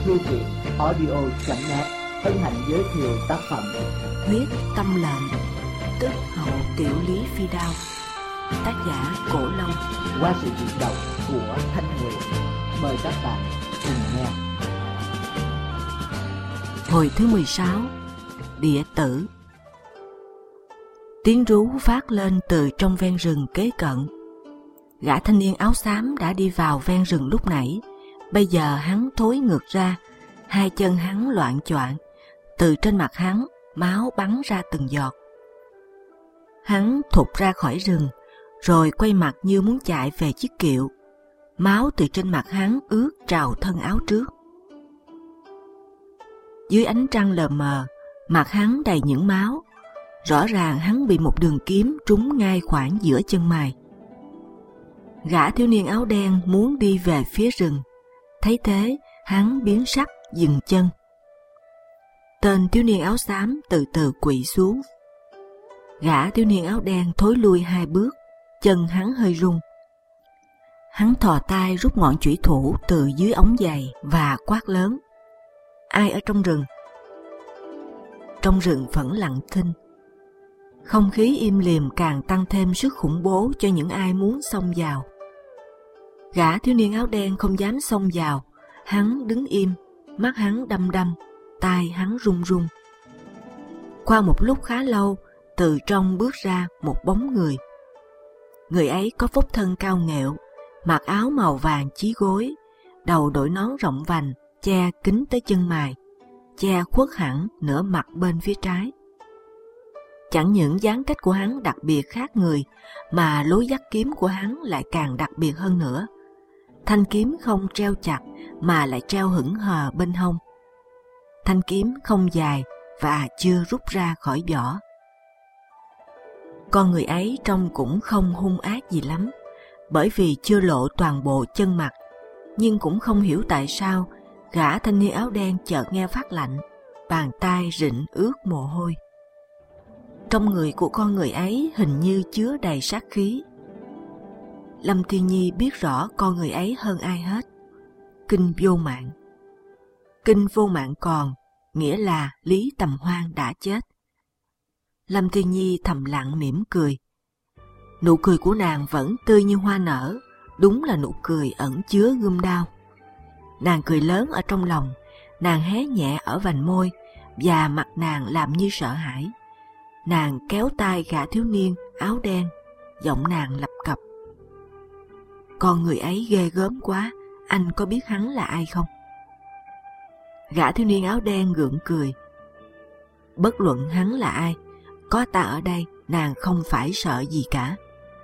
Thư viện audio.net hân hạnh giới thiệu tác phẩm Huyết Tâm Lệnh, tức Hậu Tiểu Lý Phi Đao, tác giả Cổ Long, qua sự diễn đọc của Thanh Nguyệt. Mời các bạn cùng nghe. Hồi thứ 16. Địa tử. Tiếng rú phát lên từ trong ven rừng kế cận. Gã thanh niên áo xám đã đi vào ven rừng lúc nãy. Bây giờ hắn thối ngược ra, hai chân hắn loạng choạng, từ trên mặt hắn máu bắn ra từng giọt. Hắn thụt ra khỏi rừng, rồi quay mặt như muốn chạy về chiếc kiệu. Máu từ trên mặt hắn ướt trào thân áo trước. Dưới ánh trăng lờ mờ, mặt hắn đầy những máu. Rõ ràng hắn bị một đường kiếm trúng ngay khoảng giữa chân mày. Gã thiếu niên áo đen muốn đi về phía rừng. Thấy thế, hắn biến sắc dừng chân. Tên thiếu niên áo xám từ từ quỵ xuống. Gã thiếu niên áo đen thối lui 2 bước, chân hắn hơi rung. Hắn thò tay rút ngọn chủy thủ từ dưới ống giày và quát lớn: "Ai ở trong rừng?" Trong rừng vẫn lặng thinh. Không khí im lìm càng tăng thêm sức khủng bố cho những ai muốn xông vào. Gã thiếu niên áo đen không dám xông vào, hắn đứng im, mắt hắn đăm đăm, tai hắn run run. Qua một lúc khá lâu, từ trong bước ra một bóng người. Người ấy có phúc thân cao nghệu, mặc áo màu vàng chí gối, đầu đội nón rộng vành, che kín tới chân mày, che khuất hẳn nửa mặt bên phía trái. Chẳng những dáng cách của hắn đặc biệt khác người, mà lối dắt kiếm của hắn lại càng đặc biệt hơn nữa. Thanh kiếm không treo chặt mà lại treo hững hờ bên hông. Thanh kiếm không dài và chưa rút ra khỏi vỏ. Con người ấy trông cũng không hung ác gì lắm, bởi vì chưa lộ toàn bộ chân mặt. Nhưng cũng không hiểu tại sao gã thanh niên áo đen chợt nghe phát lạnh, bàn tay rịn ướt mồ hôi. Trong người của con người ấy hình như chứa đầy sát khí. Lâm Thiên Nhi biết rõ con người ấy hơn ai hết. Kinh vô mạng. Kinh vô mạng còn, nghĩa là Lý Tầm Hoan đã chết. Lâm Thiên Nhi thầm lặng mỉm cười. Nụ cười của nàng vẫn tươi như hoa nở, đúng là nụ cười ẩn chứa gươm đao. Nàng cười lớn ở trong lòng, nàng hé nhẹ ở vành môi, và mặt nàng làm như sợ hãi. Nàng kéo tay gã thiếu niên áo đen, giọng nàng lập cập: "Con người ấy ghê gớm quá, anh có biết hắn là ai không?" Gã thiếu niên áo đen gượng cười: "Bất luận hắn là ai, có ta ở đây, nàng không phải sợ gì cả."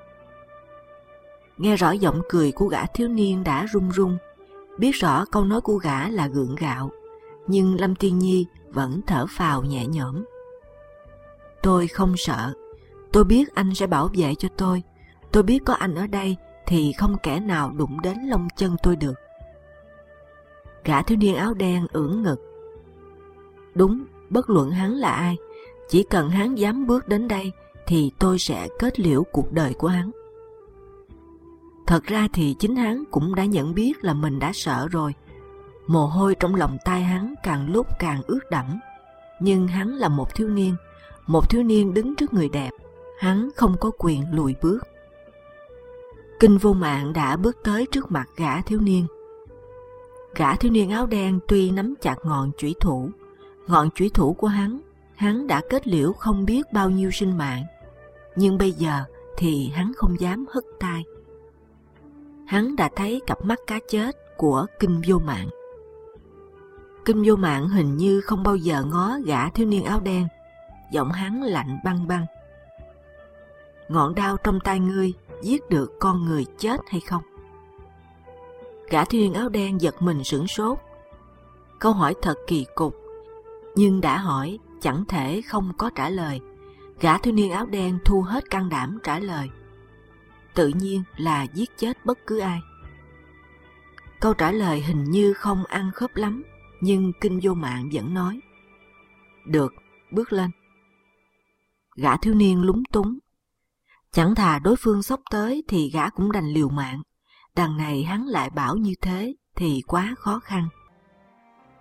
Nghe rõ giọng cười của gã thiếu niên đã run run, biết rõ câu nói của gã là gượng gạo, nhưng Lâm Thiên Nhi vẫn thở phào nhẹ nhõm. "Tôi không sợ, tôi biết anh sẽ bảo vệ cho tôi biết có anh ở đây thì không kẻ nào đụng đến lông chân tôi được." Gã thiếu niên áo đen ưỡn ngực: "Đúng, bất luận hắn là ai, chỉ cần hắn dám bước đến đây thì tôi sẽ kết liễu cuộc đời của hắn." Thật ra thì chính hắn cũng đã nhận biết là mình đã sợ rồi. Mồ hôi trong lòng tay hắn càng lúc càng ướt đẫm. Nhưng hắn là một thiếu niên đứng trước người đẹp, hắn không có quyền lùi bước. Kinh vô mạng đã bước tới trước mặt gã thiếu niên. Gã thiếu niên áo đen tuy nắm chặt ngọn chủy thủ của hắn đã kết liễu không biết bao nhiêu sinh mạng, nhưng bây giờ thì hắn không dám hất tay. Hắn đã thấy cặp mắt cá chết của Kinh vô mạng. Kinh vô mạng hình như không bao giờ ngó gã thiếu niên áo đen, giọng hắn lạnh băng băng: "Ngọn đao trong tay ngươi giết được con người chết hay không?" Gã thiếu niên áo đen giật mình sửng sốt. Câu hỏi thật kỳ cục, nhưng đã hỏi chẳng thể không có trả lời. Gã thiếu niên áo đen thu hết can đảm trả lời: "Tự nhiên là giết chết bất cứ ai." Câu trả lời hình như không ăn khớp lắm, nhưng Kinh vô mạng vẫn nói: "Được, bước lên." Gã thiếu niên lúng túng. Chẳng thà đối phương xốc tới thì gã cũng đành liều mạng. Đằng này hắn lại bảo như thế thì quá khó khăn.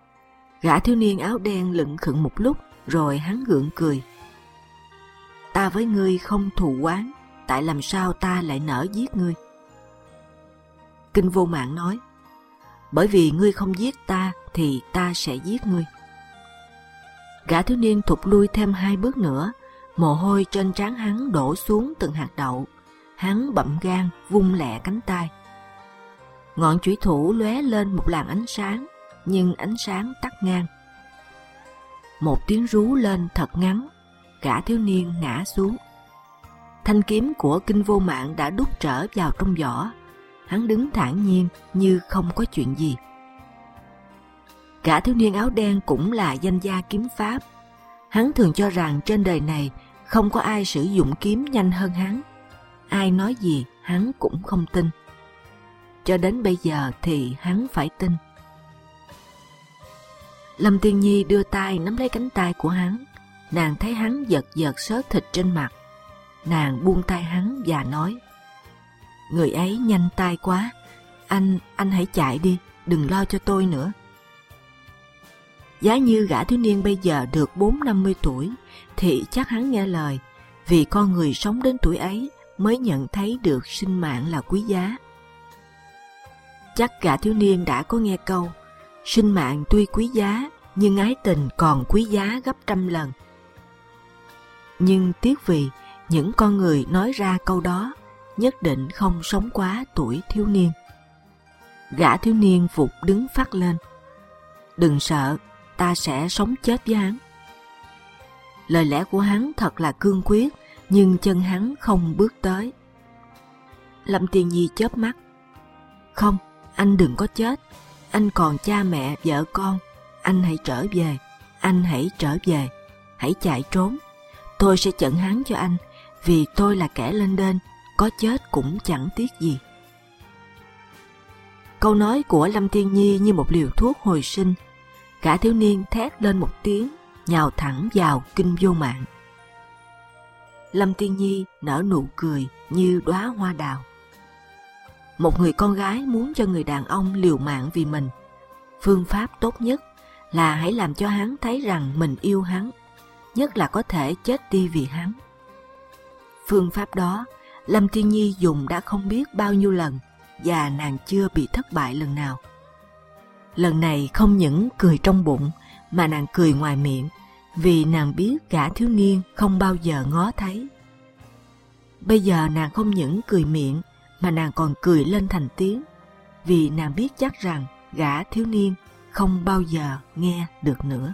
Gã thiếu niên áo đen lững khững một lúc, rồi hắn gượng cười. Ta với ngươi không thù oán, tại làm sao ta lại nỡ giết ngươi? Kinh Vô Mạng nói, bởi vì ngươi không giết ta thì ta sẽ giết ngươi. Gã thiếu niên thụt lui thêm 2 bước nữa, mồ hôi trên trán hắn đổ xuống từng hạt đậu. Hắn bậm gan vung lẹ cánh tay. Ngọn chủy thủ lóe lên một làn ánh sáng, nhưng ánh sáng tắt ngang. Một tiếng rú lên thật ngắn, gã thiếu niên ngã xuống. Thanh kiếm của Kinh Vô Mạng đã đút trở vào trong vỏ. Hắn đứng thản nhiên như không có chuyện gì. Gã thiếu niên áo đen cũng là danh gia kiếm pháp. Hắn thường cho rằng trên đời này không có ai sử dụng kiếm nhanh hơn hắn. Ai nói gì hắn cũng không tin. Cho đến bây giờ thì hắn phải tin. Lâm Tiên Nhi đưa tay nắm lấy cánh tay của hắn. Nàng thấy hắn giật giật xớt thịt trên mặt. Nàng buông tay hắn và nói, người ấy nhanh tay quá, anh hãy chạy đi, đừng lo cho tôi nữa. Giá như gã thiếu niên bây giờ được 40-50 tuổi thì chắc hắn nghe lời, vì con người sống đến tuổi ấy mới nhận thấy được sinh mạng là quý giá. Chắc gã thiếu niên đã có nghe câu, sinh mạng tuy quý giá nhưng ái tình còn quý giá gấp trăm lần. Nhưng tiếc vì những con người nói ra câu đó nhất định không sống quá tuổi thiếu niên. Gã thiếu niên vụt đứng phát lên. Đừng sợ, ta sẽ sống chết với hắn. Lời lẽ của hắn thật là cương quyết, nhưng chân hắn không bước tới. Lâm Tiên Nhi chớp mắt. Không, anh đừng có chết. Anh còn cha mẹ, vợ con. Anh hãy trở về. Anh hãy trở về. Hãy chạy trốn. Tôi sẽ chận hắn cho anh, vì tôi là kẻ lên đên, có chết cũng chẳng tiếc gì. Câu nói của Lâm Tiên Nhi như một liều thuốc hồi sinh. Gã thiếu niên thét lên một tiếng, nhào thẳng vào Kinh Vô Mạng. Lâm Tiên Nhi nở nụ cười như đóa hoa đào. Một người con gái muốn cho người đàn ông liều mạng vì mình, phương pháp tốt nhất là hãy làm cho hắn thấy rằng mình yêu hắn, nhất là có thể chết đi vì hắn. Phương pháp đó Lâm Tiên Nhi dùng đã không biết bao nhiêu lần, và nàng chưa bị thất bại lần nào. Lần này không những cười trong bụng mà nàng cười ngoài miệng, vì nàng biết gã thiếu niên không bao giờ ngó thấy. Bây giờ nàng không những cười miệng mà nàng còn cười lên thành tiếng, vì nàng biết chắc rằng gã thiếu niên không bao giờ nghe được nữa.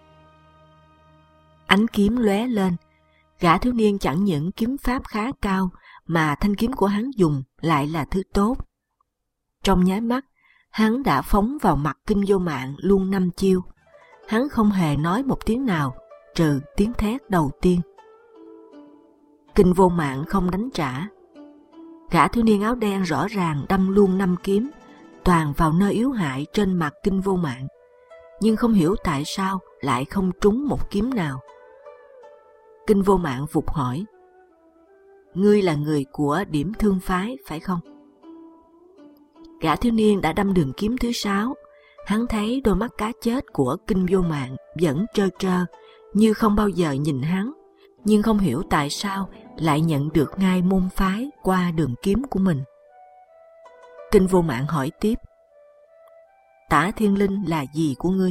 Ánh kiếm lóe lên. Gã thiếu niên chẳng những kiếm pháp khá cao mà thanh kiếm của hắn dùng lại là thứ tốt. Trong nháy mắt, hắn đã phóng vào mặt Kinh Vô Mạng luôn 5 chiêu. Hắn không hề nói một tiếng nào, trừ tiếng thét đầu tiên. Kinh Vô Mạng không đánh trả. Gã thiếu niên áo đen rõ ràng đâm luôn 5 kiếm, toàn vào nơi yếu hại trên mặt Kinh Vô Mạng, nhưng không hiểu tại sao lại không trúng một kiếm nào. Kinh Vô Mạng vụt hỏi, ngươi là người của Điểm Thương phái phải không? Gã thiếu niên đã đâm đường kiếm thứ 6. Hắn thấy đôi mắt cá chết của Kinh Vô Mạng vẫn trơ trơ, như không bao giờ nhìn hắn, nhưng không hiểu tại sao lại nhận được ngay môn phái qua đường kiếm của mình. Kinh Vô Mạng hỏi tiếp, Tả Thiên Linh là gì của ngươi?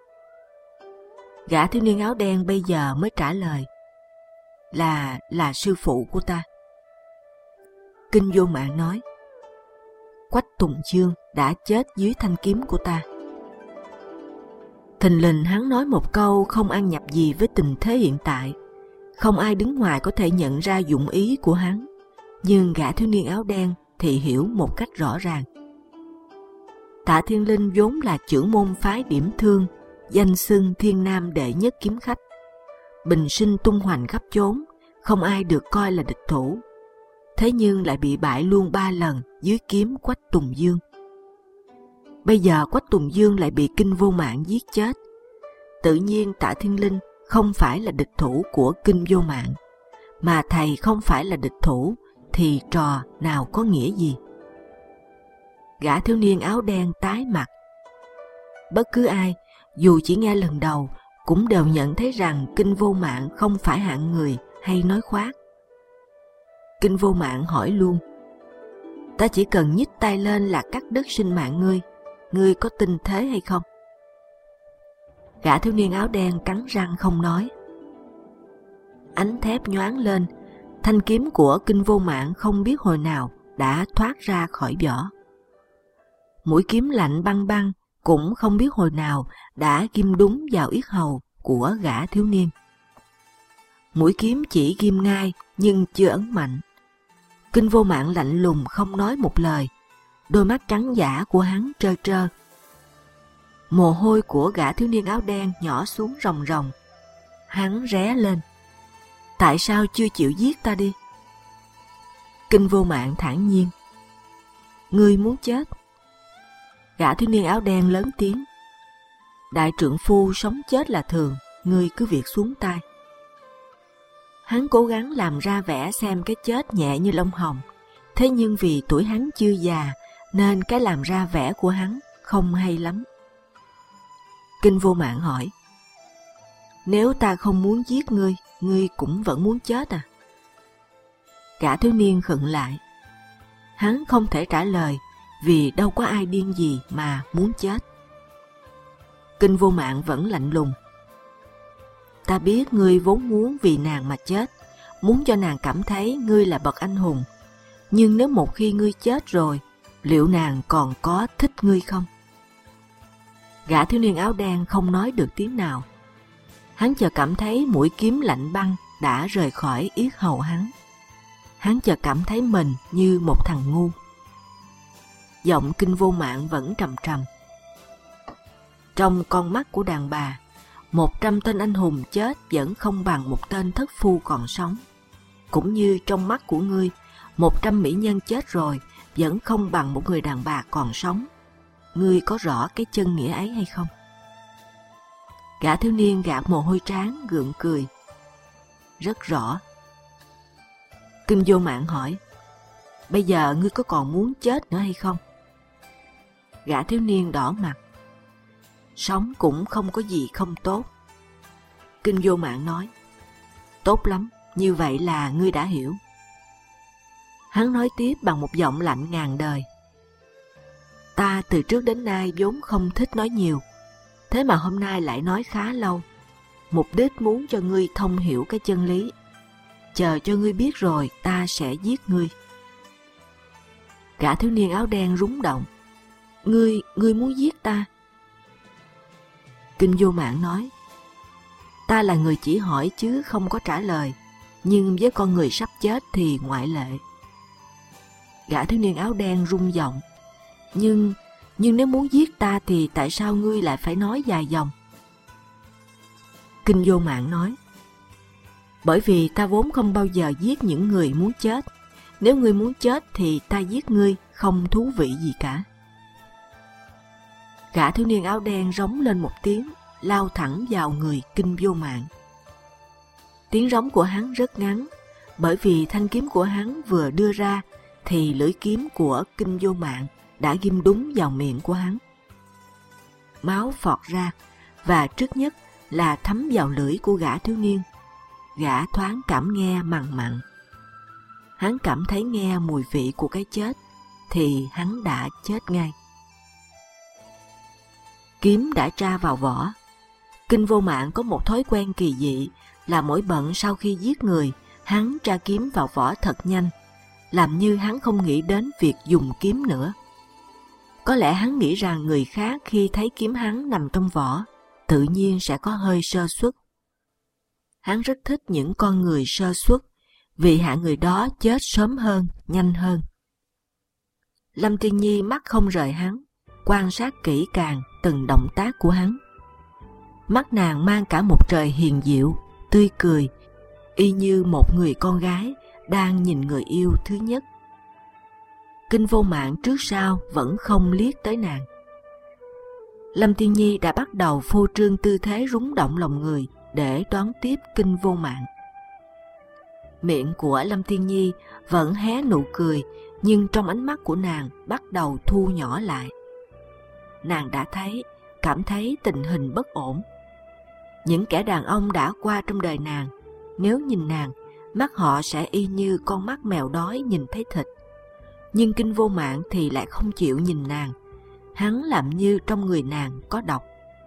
Gã thiếu niên áo đen bây giờ mới trả lời, là sư phụ của ta. Kinh Vô Mạng nói, Quách Tùng Dương đã chết dưới thanh kiếm của ta. Thình lình hắn nói một câu không ăn nhập gì với tình thế hiện tại. Không ai đứng ngoài có thể nhận ra dụng ý của hắn, nhưng gã thiếu niên áo đen thì hiểu một cách rõ ràng. Tạ Thiên Linh vốn là trưởng môn phái Điểm Thương, danh xưng Thiên Nam đệ nhất kiếm khách, bình sinh tung hoành khắp chốn, không ai được coi là địch thủ. Thế nhưng lại bị bại luôn 3 lần dưới kiếm Quách Tùng Dương. Bây giờ Quách Tùng Dương lại bị Kinh Vô Mạng giết chết. Tự nhiên Tạ Thiên Linh không phải là địch thủ của Kinh Vô Mạng, mà thầy không phải là địch thủ thì trò nào có nghĩa gì? Gã thiếu niên áo đen tái mặt. Bất cứ ai, dù chỉ nghe lần đầu, cũng đều nhận thấy rằng Kinh Vô Mạng không phải hạng người hay nói khoác. Kinh Vô Mạng hỏi luôn: ta chỉ cần nhích tay lên là cắt đứt sinh mạng ngươi, ngươi có tin thế hay không? Gã thiếu niên áo đen cắn răng không nói. Ánh thép nhoáng lên, thanh kiếm của Kinh Vô Mạng không biết hồi nào đã thoát ra khỏi vỏ. Mũi kiếm lạnh băng băng cũng không biết hồi nào đã ghim đúng vào yết hầu của gã thiếu niên. Mũi kiếm chỉ ghim ngay nhưng chưa ấn mạnh. Kinh Vô Mạng lạnh lùng không nói một lời, đôi mắt trắng dã của hắn trơ trơ. Mồ hôi của gã thiếu niên áo đen nhỏ xuống ròng ròng. Hắn ré lên: tại sao chưa chịu giết ta đi? Kinh Vô Mạng thản nhiên: ngươi muốn chết. Gã thiếu niên áo đen lớn tiếng: đại trượng phu sống chết là thường, ngươi cứ việc xuống tay. Hắn cố gắng làm ra vẻ xem cái chết nhẹ như lông hồng, thế nhưng vì tuổi hắn chưa già nên cái làm ra vẻ của hắn không hay lắm. Kinh Vô Mạng hỏi: nếu ta không muốn giết ngươi, ngươi cũng vẫn muốn chết à? Gã thiếu niên khựng lại. Hắn không thể trả lời vì đâu có ai điên gì mà muốn chết. Kinh Vô Mạng vẫn lạnh lùng: ta biết ngươi vốn muốn vì nàng mà chết, muốn cho nàng cảm thấy ngươi là bậc anh hùng. Nhưng nếu một khi ngươi chết rồi, liệu nàng còn có thích ngươi không? Gã thiếu niên áo đen không nói được tiếng nào. Hắn chợt cảm thấy mũi kiếm lạnh băng đã rời khỏi yết hầu hắn. Hắn chợt cảm thấy mình như một thằng ngu. Giọng Kinh Vô Mạng vẫn trầm trầm: trong con mắt của đàn bà, 100 tên anh hùng chết vẫn không bằng một tên thất phu còn sống. Cũng như trong mắt của ngươi, 100 mỹ nhân chết rồi vẫn không bằng một người đàn bà còn sống. Ngươi có rõ cái chân nghĩa ấy hay không? Gã thiếu niên gạt mồ hôi trán gượng cười: rất rõ. Kinh Vô Mạng hỏi: bây giờ ngươi có còn muốn chết nữa hay không? Gã thiếu niên đỏ mặt: sống cũng không có gì không tốt. Kinh Vô Mạng nói: tốt lắm, như vậy là ngươi đã hiểu. Hắn nói tiếp bằng một giọng lạnh ngàn đời: ta từ trước đến nay vốn không thích nói nhiều, thế mà hôm nay lại nói khá lâu, mục đích muốn cho ngươi thông hiểu cái chân lý. Chờ cho ngươi biết rồi ta sẽ giết ngươi. Gã thiếu niên áo đen rúng động: ngươi muốn giết ta? Kinh Vô Mạng nói: ta là người chỉ hỏi chứ không có trả lời, nhưng với con người sắp chết thì ngoại lệ. Gã thiếu niên áo đen rung giọng: nhưng nếu muốn giết ta thì tại sao ngươi lại phải nói dài dòng? Kinh Vô Mạng nói: bởi vì ta vốn không bao giờ giết những người muốn chết. Nếu ngươi muốn chết thì ta giết ngươi, không thú vị gì cả. Gã thiếu niên áo đen rống lên một tiếng, lao thẳng vào người Kinh Vô Mạng. Tiếng rống của hắn rất ngắn, bởi vì thanh kiếm của hắn vừa đưa ra thì lưỡi kiếm của Kinh Vô Mạng đã ghim đúng vào miệng của hắn. Máu phọt ra và trước nhất là thấm vào lưỡi của gã thiếu niên. Gã thoáng cảm nghe mằn mặn. Hắn cảm thấy nghe mùi vị của cái chết thì hắn đã chết ngay. Kiếm đã tra vào vỏ. Kinh Vô Mạng có một thói quen kỳ dị là mỗi bận sau khi giết người, hắn tra kiếm vào vỏ thật nhanh, làm như hắn không nghĩ đến việc dùng kiếm nữa. Có lẽ hắn nghĩ rằng người khác khi thấy kiếm hắn nằm trong vỏ, tự nhiên sẽ có hơi sơ suất. Hắn rất thích những con người sơ suất, vì hạng người đó chết sớm hơn, nhanh hơn. Lâm Tiên Nhi mắt không rời hắn, quan sát kỹ càng từng động tác của hắn. Mắt nàng mang cả một trời hiền diệu, tươi cười, y như một người con gái đang nhìn người yêu thứ nhất. Kinh Vô Mạng trước sau vẫn không liếc tới nàng. Lâm Tiên Nhi đã bắt đầu phô trương tư thế rúng động lòng người để đón tiếp Kinh Vô Mạng. Miệng của Lâm Tiên Nhi vẫn hé nụ cười, nhưng trong ánh mắt của nàng bắt đầu thu nhỏ lại. Nàng đã thấy cảm thấy tình hình bất ổn. Những kẻ đàn ông đã qua trong đời nàng, nếu nhìn nàng, mắt họ sẽ y như con mắt mèo đói nhìn thấy thịt. Nhưng Kinh Vô Mạng thì lại không chịu nhìn nàng. Hắn làm như trong người nàng có độc.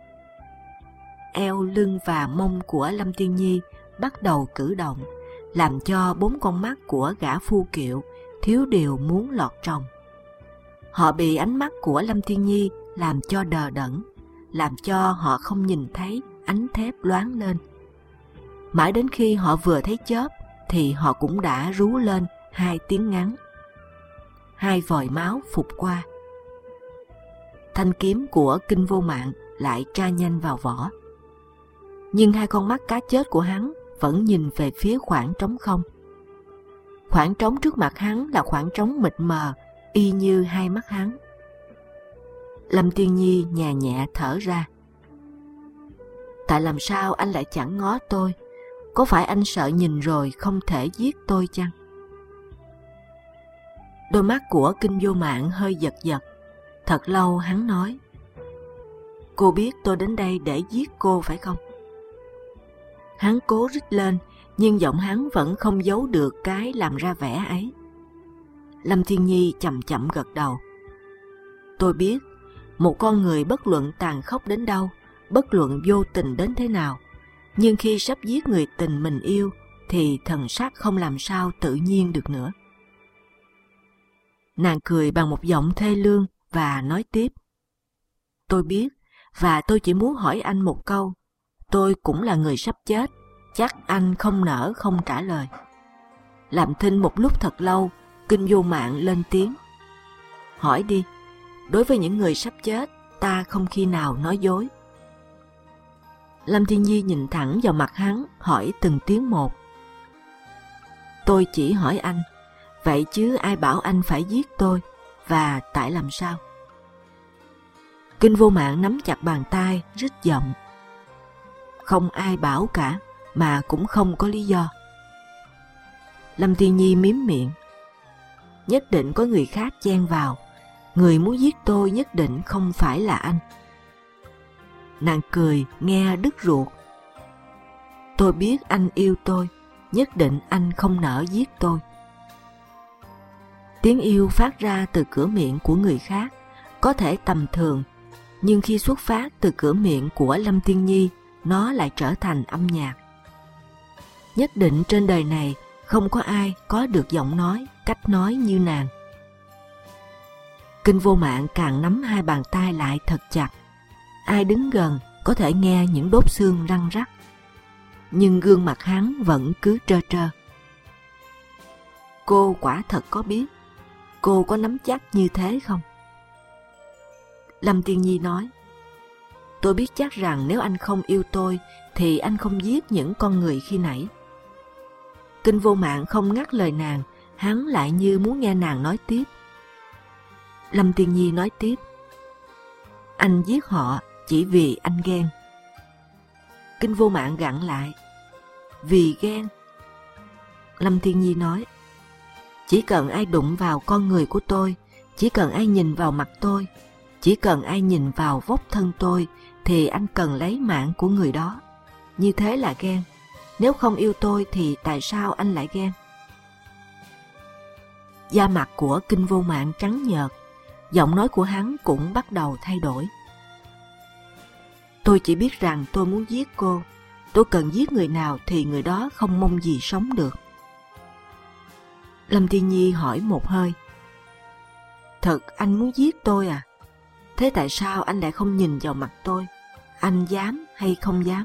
Eo, lưng và mông của Lâm Tiên Nhi bắt đầu cử động, làm cho 4 con mắt của gã phu kiệu thiếu điều muốn lọt trong. Họ bị ánh mắt của Lâm Tiên Nhi làm cho đờ đẫn, làm cho họ không nhìn thấy ánh thép loáng lên. Mãi đến khi họ vừa thấy chớp thì họ cũng đã rú lên 2 tiếng ngắn. 2 vòi máu phụt qua. Thanh kiếm của Kinh Vô Mạng lại tra nhanh vào vỏ. Nhưng 2 con mắt cá chết của hắn vẫn nhìn về phía khoảng trống không. Khoảng trống trước mặt hắn là khoảng trống mịt mờ, y như 2 mắt hắn. Lâm Tiên Nhi nhẹ nhẹ thở ra. Tại làm sao anh lại chẳng ngó tôi? Có phải anh sợ nhìn rồi không thể giết tôi chăng? Đôi mắt của Kinh Vô Mạng hơi giật giật. Thật lâu hắn nói: Cô biết tôi đến đây để giết cô phải không? Hắn cố rít lên, nhưng giọng hắn vẫn không giấu được cái làm ra vẻ ấy. Lâm Thiên Nhi chậm chậm gật đầu. Tôi biết, một con người bất luận tàn khốc đến đâu, bất luận vô tình đến thế nào, nhưng khi sắp giết người tình mình yêu, thì thần sắc không làm sao tự nhiên được nữa. Nàng cười bằng một giọng thê lương và nói tiếp: Tôi biết, và tôi chỉ muốn hỏi anh một câu. Tôi cũng là người sắp chết, chắc anh không nỡ không trả lời. Làm thinh một lúc thật lâu, Kinh Vô Mạng lên tiếng: Hỏi đi, đối với những người sắp chết, ta không khi nào nói dối. Lâm Thiên Nhi nhìn thẳng vào mặt hắn, hỏi từng tiếng một: Tôi chỉ hỏi anh, vậy chứ ai bảo anh phải giết tôi, và tại làm sao? Kinh Vô Mạng nắm chặt bàn tay, rít giọng: Không ai bảo cả, mà cũng không có lý do. Lâm Tiên Nhi mím miệng: Nhất định có người khác chen vào. Người muốn giết tôi nhất định không phải là anh. Nàng cười nghe đứt ruột. Tôi biết anh yêu tôi, nhất định anh không nỡ giết tôi. Tiếng yêu phát ra từ cửa miệng của người khác có thể tầm thường, nhưng khi xuất phát từ cửa miệng của Lâm Tiên Nhi, nó lại trở thành âm nhạc. Nhất định trên đời này không có ai có được giọng nói, cách nói như nàng. Kinh Vô Mạng càng nắm 2 bàn tay lại thật chặt. Ai đứng gần có thể nghe những đốt xương răng rắc, nhưng gương mặt hắn vẫn cứ trơ trơ. Cô quả thật có biết, cô có nắm chắc như thế không? Lâm Tiên Nhi nói: Tôi biết chắc rằng nếu anh không yêu tôi thì anh không giết những con người khi nãy. Kinh Vô Mạng không ngắt lời nàng, hắn lại như muốn nghe nàng nói tiếp. Lâm Tiên Nhi nói tiếp: Anh giết họ chỉ vì anh ghen. Kinh Vô Mạng gặn lại: Vì ghen? Lâm Tiên Nhi nói: Chỉ cần ai đụng vào con người của tôi, chỉ cần ai nhìn vào mặt tôi, chỉ cần ai nhìn vào vóc thân tôi, thì anh cần lấy mạng của người đó. Như thế là ghen. Nếu không yêu tôi thì tại sao anh lại ghen? Da mặt của Kinh Vô Mạng trắng nhợt, giọng nói của hắn cũng bắt đầu thay đổi. Tôi chỉ biết rằng tôi muốn giết cô. Tôi cần giết người nào thì người đó không mong gì sống được. Lâm Tiên Nhi hỏi một hơi: Thật anh muốn giết tôi à? Thế tại sao anh lại không nhìn vào mặt tôi? Anh dám hay không dám?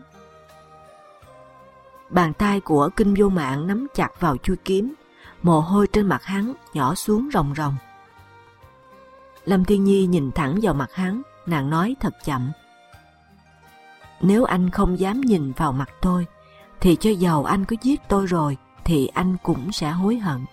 Bàn tay của Kinh Vô Mạng nắm chặt vào chuôi kiếm, mồ hôi trên mặt hắn nhỏ xuống ròng ròng. Lâm Tiên Nhi nhìn thẳng vào mặt hắn, nàng nói thật chậm: Nếu anh không dám nhìn vào mặt tôi, thì cho dầu anh có giết tôi rồi, thì anh cũng sẽ hối hận.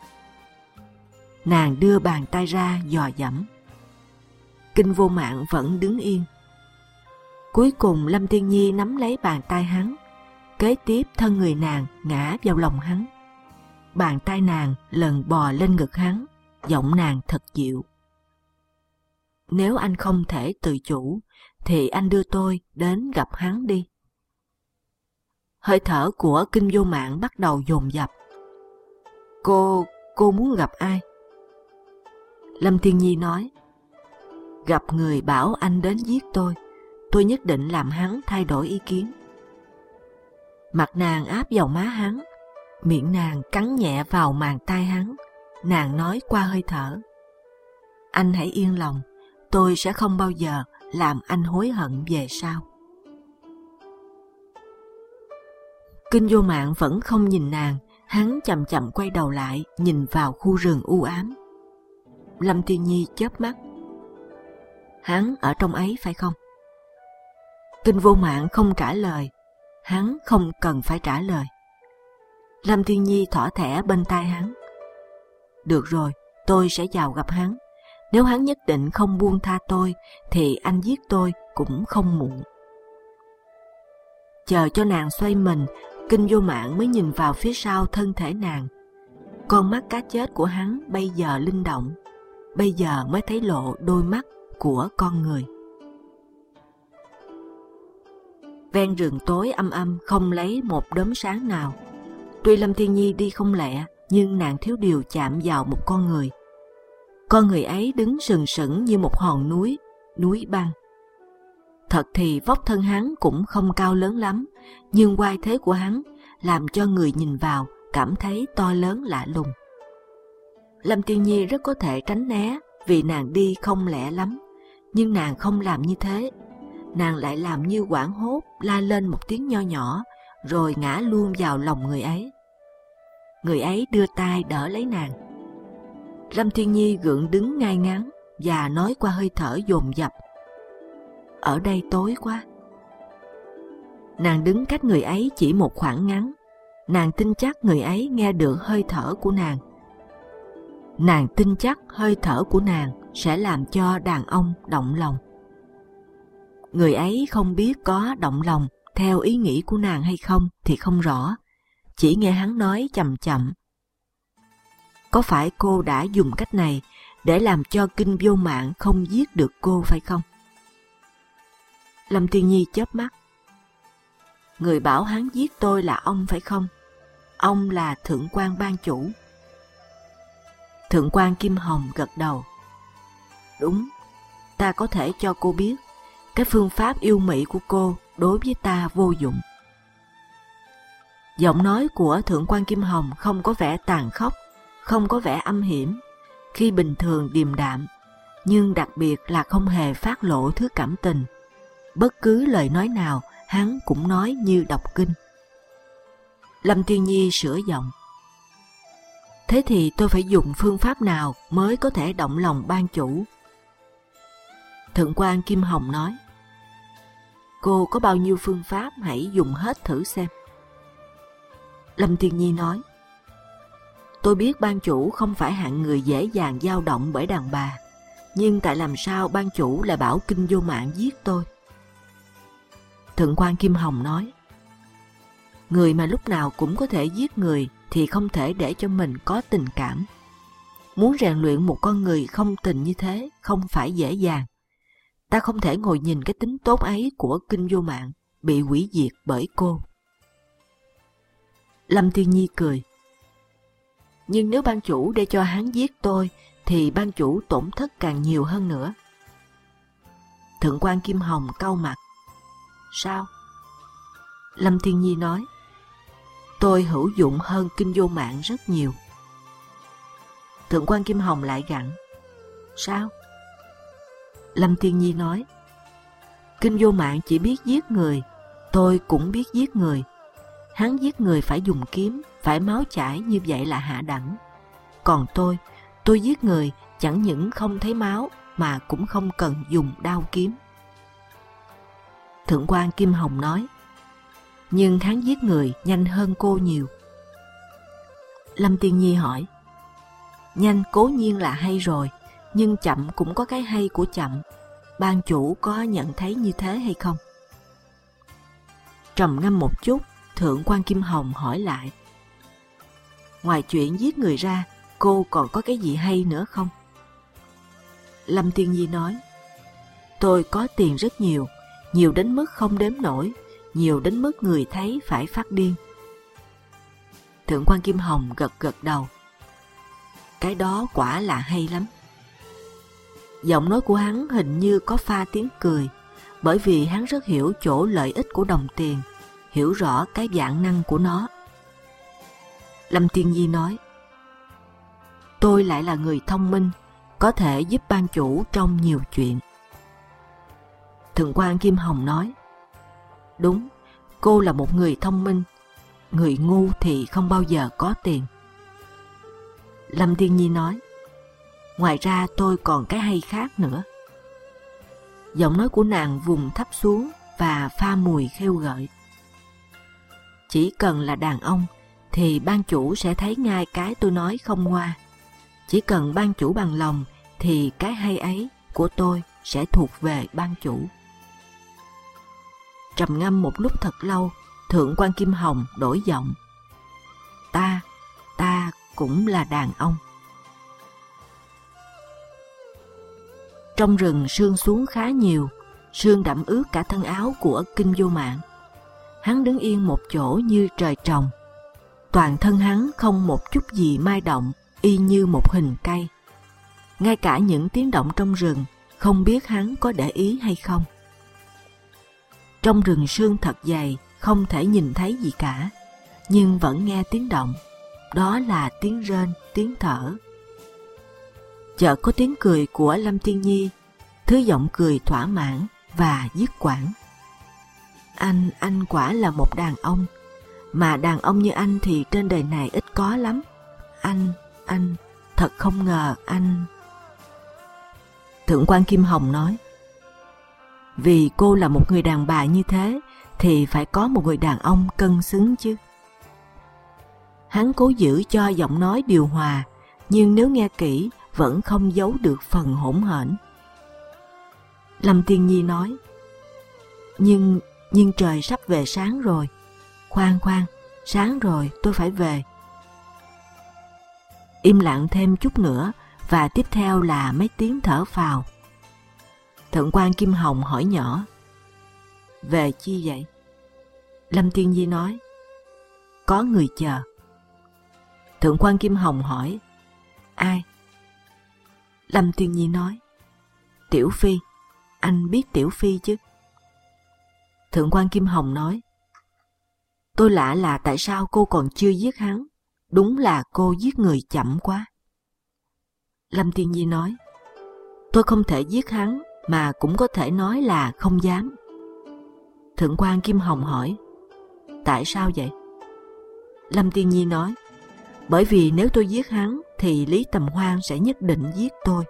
Nàng đưa bàn tay ra dò dẫm. Kinh Vô Mạng vẫn đứng yên. Cuối cùng Lâm Tiên Nhi nắm lấy bàn tay hắn, kế tiếp thân người nàng ngã vào lòng hắn. Bàn tay nàng lần bò lên ngực hắn, giọng nàng thật dịu: Nếu anh không thể tự chủ, thì anh đưa tôi đến gặp hắn đi. Hơi thở của Kinh Vô Mạng bắt đầu dồn dập. Cô muốn gặp ai? Lâm Tiên Nhi nói, gặp người bảo anh đến giết tôi nhất định làm hắn thay đổi ý kiến. Mặt nàng áp vào má hắn, miệng nàng cắn nhẹ vào màng tai hắn, nàng nói qua hơi thở, anh hãy yên lòng, tôi sẽ không bao giờ làm anh hối hận về sau. Kinh Vô Mạng vẫn không nhìn nàng, hắn chậm chậm quay đầu lại, nhìn vào khu rừng u ám. Lâm Tiên Nhi chớp mắt. Hắn ở trong ấy phải không? Kinh Vô Mạng không trả lời, hắn không cần phải trả lời. Lâm Tiên Nhi thỏ thẻ bên tai hắn. Được rồi, tôi sẽ vào gặp hắn. Nếu hắn nhất định không buông tha tôi, thì anh giết tôi cũng không muộn. Chờ cho nàng xoay mình, Kinh Vô Mạng mới nhìn vào phía sau thân thể nàng. Con mắt cá chết của hắn bây giờ linh động, bây giờ mới thấy lộ đôi mắt của con người. Ven rừng tối âm âm không lấy một đốm sáng nào. Tuy Lâm Tiên Nhi đi không lẹ, nhưng nàng thiếu điều chạm vào một con người. Con người ấy đứng sừng sững như một hòn núi, núi băng. Thật thì vóc thân hắn cũng không cao lớn lắm, nhưng oai thế của hắn làm cho người nhìn vào cảm thấy to lớn lạ lùng. Lâm Tiên Nhi rất có thể tránh né vì nàng đi không lẹ lắm, nhưng nàng không làm như thế. Nàng lại làm như hoảng hốt, la lên một tiếng nho nhỏ, rồi ngã luôn vào lòng người ấy. Người ấy đưa tay đỡ lấy nàng. Lâm Tiên Nhi gượng đứng ngay ngắn và nói qua hơi thở dồn dập, ở đây tối quá. Nàng đứng cách người ấy chỉ một khoảng ngắn. Nàng tin chắc người ấy nghe được hơi thở của nàng. Nàng tin chắc hơi thở của nàng sẽ làm cho đàn ông động lòng. Người ấy không biết có động lòng theo ý nghĩ của nàng hay không thì không rõ, chỉ nghe hắn nói chậm chậm. Có phải cô đã dùng cách này để làm cho Kinh Vô Mạng không giết được cô phải không? Lâm Tiên Nhi chớp mắt. Người bảo hắn giết tôi là ông phải không? Ông là Thượng quan ban chủ. Thượng quan Kim Hồng gật đầu. Đúng, ta có thể cho cô biết, cái phương pháp yêu mị của cô đối với ta vô dụng. Giọng nói của Thượng quan Kim Hồng không có vẻ tàn khốc, không có vẻ âm hiểm, khi bình thường điềm đạm, nhưng đặc biệt là không hề phát lộ thứ cảm tình. Bất cứ lời nói nào hắn cũng nói như đọc kinh. Lâm Tiên Nhi sửa giọng. Thế thì tôi phải dùng phương pháp nào mới có thể động lòng ban chủ? Thượng quan Kim Hồng nói. Cô có bao nhiêu phương pháp hãy dùng hết thử xem. Lâm Tiên Nhi nói. Tôi biết ban chủ không phải hạng người dễ dàng dao động bởi đàn bà, nhưng tại làm sao ban chủ lại bảo Kinh Vô Mạng giết tôi? Thượng quan Kim Hồng nói. Người mà lúc nào cũng có thể giết người thì không thể để cho mình có tình cảm. Muốn rèn luyện một con người không tình như thế không phải dễ dàng. Ta không thể ngồi nhìn cái tính tốt ấy của Kinh Vô Mạng bị hủy diệt bởi cô. Lâm Tiên Nhi cười. Nhưng nếu ban chủ để cho hắn giết tôi thì ban chủ tổn thất càng nhiều hơn nữa. Thượng quan Kim Hồng cau mặt. Sao? Lâm Tiên Nhi nói. Tôi hữu dụng hơn Kinh Vô Mạng rất nhiều. Thượng quan Kim Hồng lại gặng. Sao? Lâm Tiên Nhi nói. Kinh Vô Mạng chỉ biết giết người, tôi cũng biết giết người. Hắn giết người phải dùng kiếm, phải máu chảy, như vậy là hạ đẳng. Còn tôi giết người chẳng những không thấy máu mà cũng không cần dùng đao kiếm. Thượng quan Kim Hồng nói. Nhưng hắn giết người nhanh hơn cô nhiều. Lâm Tiên Nhi hỏi. Nhanh cố nhiên là hay rồi, nhưng chậm cũng có cái hay của chậm. Ban chủ có nhận thấy như thế hay không? Trầm ngâm một chút, Thượng quan Kim Hồng hỏi lại. Ngoài chuyện giết người ra, cô còn có cái gì hay nữa không? Lâm Tiên Nhi nói. Tôi có tiền rất nhiều, nhiều đến mức không đếm nổi, nhiều đến mức người thấy phải phát điên. Thượng quan Kim Hồng gật gật đầu. Cái đó quả là hay lắm. Giọng nói của hắn hình như có pha tiếng cười, bởi vì hắn rất hiểu chỗ lợi ích của đồng tiền, hiểu rõ cái vạn năng của nó. Lâm Tiên Nhi nói, tôi lại là người thông minh, có thể giúp ban chủ trong nhiều chuyện. Thượng quan Kim Hồng nói, đúng, cô là một người thông minh, người ngu thì không bao giờ có tiền. Lâm Tiên Nhi nói, ngoài ra tôi còn cái hay khác nữa. Giọng nói của nàng vùng thấp xuống và pha mùi khêu gợi. Chỉ cần là đàn ông thì ban chủ sẽ thấy ngay cái tôi nói không ngoa. Chỉ cần ban chủ bằng lòng thì cái hay ấy của tôi sẽ thuộc về ban chủ. Trầm ngâm một lúc thật lâu, Thượng quan Kim Hồng đổi giọng. Ta cũng là đàn ông. Trong rừng sương xuống khá nhiều, sương đẫm ướt cả thân áo của Kinh Vô Mạng. Hắn đứng yên một chỗ như trời trồng. Toàn thân hắn không một chút gì mai động, y như một hình cây. Ngay cả những tiếng động trong rừng, không biết hắn có để ý hay không. Trong rừng sương thật dày, không thể nhìn thấy gì cả, nhưng vẫn nghe tiếng động. Đó là tiếng rên, tiếng thở. Chợt có tiếng cười của Lâm Tiên Nhi, thứ giọng cười thỏa mãn và dứt khoát. Anh quả là một đàn ông, mà đàn ông như anh thì trên đời này ít có lắm. Anh, thật không ngờ anh... Thượng quan Kim Hồng nói, vì cô là một người đàn bà như thế, thì phải có một người đàn ông cân xứng chứ. Hắn cố giữ cho giọng nói điều hòa, nhưng nếu nghe kỹ vẫn không giấu được phần hỗn hển. Lâm Tiên Nhi nói, nhưng trời sắp về sáng rồi. Khoan, sáng rồi, tôi phải về. Im lặng thêm chút nữa, và tiếp theo là mấy tiếng thở phào. Thượng quan Kim Hồng hỏi nhỏ, về chi vậy? Lâm Tiên Nhi nói, có người chờ. Thượng quan Kim Hồng hỏi, ai? Lâm Tiên Nhi nói, Tiểu Phi. Anh biết Tiểu Phi chứ? Thượng quan Kim Hồng nói, tôi lạ là tại sao cô còn chưa giết hắn. Đúng là cô giết người chậm quá. Lâm Tiên Nhi nói, tôi không thể giết hắn, mà cũng có thể nói là không dám. Thượng quan Kim Hồng hỏi, tại sao vậy? Lâm Tiên Nhi nói, bởi vì nếu tôi giết hắn thì Lý Tầm Hoan sẽ nhất định giết tôi.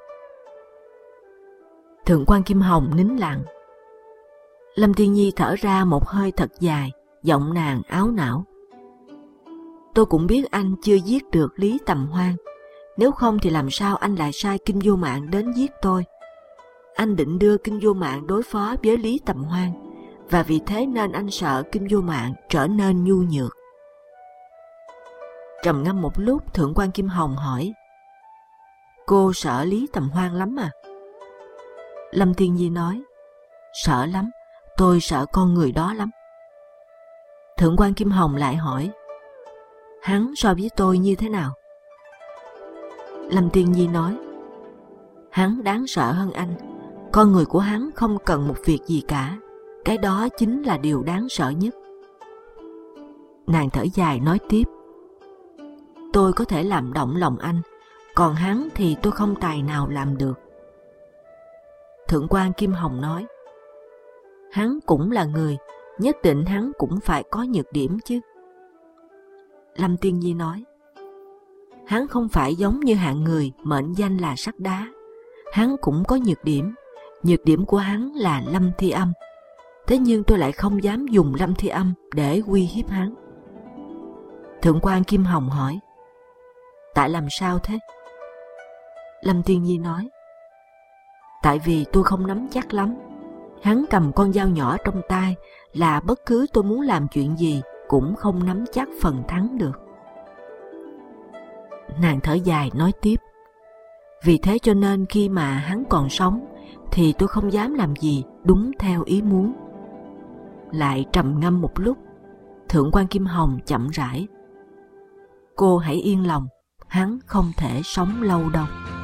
Thượng quan Kim Hồng nín lặng. Lâm Tiên Nhi thở ra một hơi thật dài, giọng nàng áo não. Tôi cũng biết anh chưa giết được Lý Tầm Hoan, nếu không thì làm sao anh lại sai Kinh Vô Mạng đến giết tôi? Anh định đưa Kinh Vô Mạng đối phó với Lý Tầm Hoan, và vì thế nên anh sợ Kinh Vô Mạng trở nên nhu nhược. Trầm ngâm một lúc, Thượng quan Kim Hồng hỏi, cô sợ Lý Tầm Hoan lắm à? Lâm Tiên Nhi nói, sợ lắm, tôi sợ con người đó lắm. Thượng quan Kim Hồng lại hỏi, hắn so với tôi như thế nào? Lâm Tiên Nhi nói, hắn đáng sợ hơn anh. Con người của hắn không cần một việc gì cả, cái đó chính là điều đáng sợ nhất. Nàng thở dài nói tiếp, tôi có thể làm động lòng anh, còn hắn thì tôi không tài nào làm được. Thượng quan Kim Hồng nói, hắn cũng là người, nhất định hắn cũng phải có nhược điểm chứ. Lâm Tiên Nhi nói, hắn không phải giống như hạng người mệnh danh là sắt đá, hắn cũng có nhược điểm của hắn là Lâm Thi Âm. Thế nhưng tôi lại không dám dùng Lâm Thi Âm để uy hiếp hắn. Thượng quan Kim Hồng hỏi, tại làm sao thế? Lâm Tiên Nhi nói, tại vì tôi không nắm chắc lắm. Hắn cầm con dao nhỏ trong tay là bất cứ tôi muốn làm chuyện gì cũng không nắm chắc phần thắng được. Nàng thở dài nói tiếp, vì thế cho nên khi mà hắn còn sống thì tôi không dám làm gì đúng theo ý muốn. Lại trầm ngâm một lúc, Thượng quan Kim Hồng chậm rãi: cô hãy yên lòng, hắn không thể sống lâu đâu.